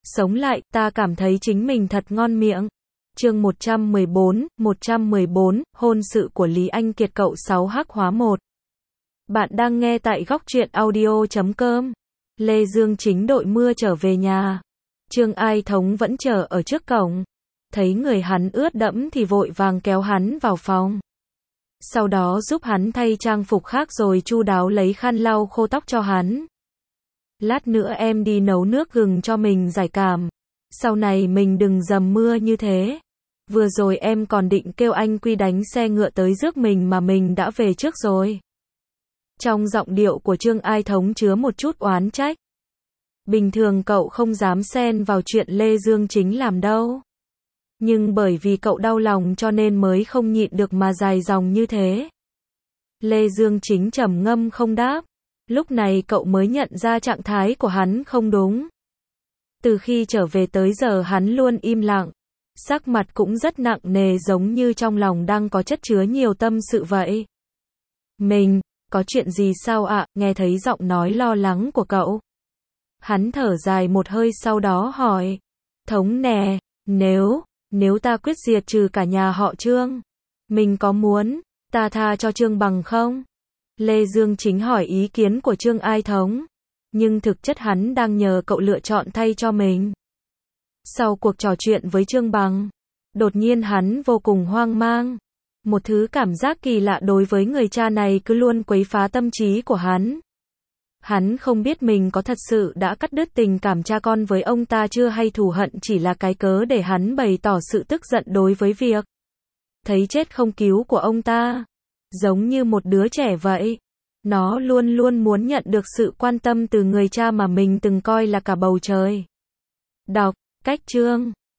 Sống lại, ta cảm thấy chính mình thật ngon miệng. Chương 114, hôn sự của Lý Anh Kiệt cậu 6 hắc hóa 1. Bạn đang nghe tại góc truyện audio.com. Lê Dương Chính đội mưa trở về nhà. Trương Ai Thống vẫn chờ ở trước cổng. Thấy người hắn ướt đẫm thì vội vàng kéo hắn vào phòng. Sau đó giúp hắn thay trang phục khác rồi chu đáo lấy khăn lau khô tóc cho hắn. Lát nữa em đi nấu nước gừng cho mình giải cảm. Sau này mình đừng dầm mưa như thế. Vừa rồi em còn định kêu anh Quy đánh xe ngựa tới rước mình mà mình đã về trước rồi. Trong giọng điệu của Trương Ai Thống chứa một chút oán trách. Bình thường cậu không dám xen vào chuyện Lê Dương Chính làm đâu. Nhưng bởi vì cậu đau lòng cho nên mới không nhịn được mà dài dòng như thế. Lê Dương Chính trầm ngâm không đáp. Lúc này cậu mới nhận ra trạng thái của hắn không đúng. Từ khi trở về tới giờ hắn luôn im lặng. Sắc mặt cũng rất nặng nề giống như trong lòng đang có chất chứa nhiều tâm sự vậy. Mình, có chuyện gì sao ạ? Nghe thấy giọng nói lo lắng của cậu. Hắn thở dài một hơi sau đó hỏi. Thống nè, nếu ta quyết diệt trừ cả nhà họ Trương, mình có muốn ta tha cho Trương Bằng không? Lê Dương Chính hỏi ý kiến của Trương Ai Thống. Nhưng thực chất hắn đang nhờ cậu lựa chọn thay cho mình. Sau cuộc trò chuyện với Trương Bằng, đột nhiên hắn vô cùng hoang mang. Một thứ cảm giác kỳ lạ đối với người cha này cứ luôn quấy phá tâm trí của hắn. Hắn không biết mình có thật sự đã cắt đứt tình cảm cha con với ông ta chưa hay thù hận chỉ là cái cớ để hắn bày tỏ sự tức giận đối với việc thấy chết không cứu của ông ta. Giống như một đứa trẻ vậy. Nó luôn luôn muốn nhận được sự quan tâm từ người cha mà mình từng coi là cả bầu trời. Đọc, cách Trương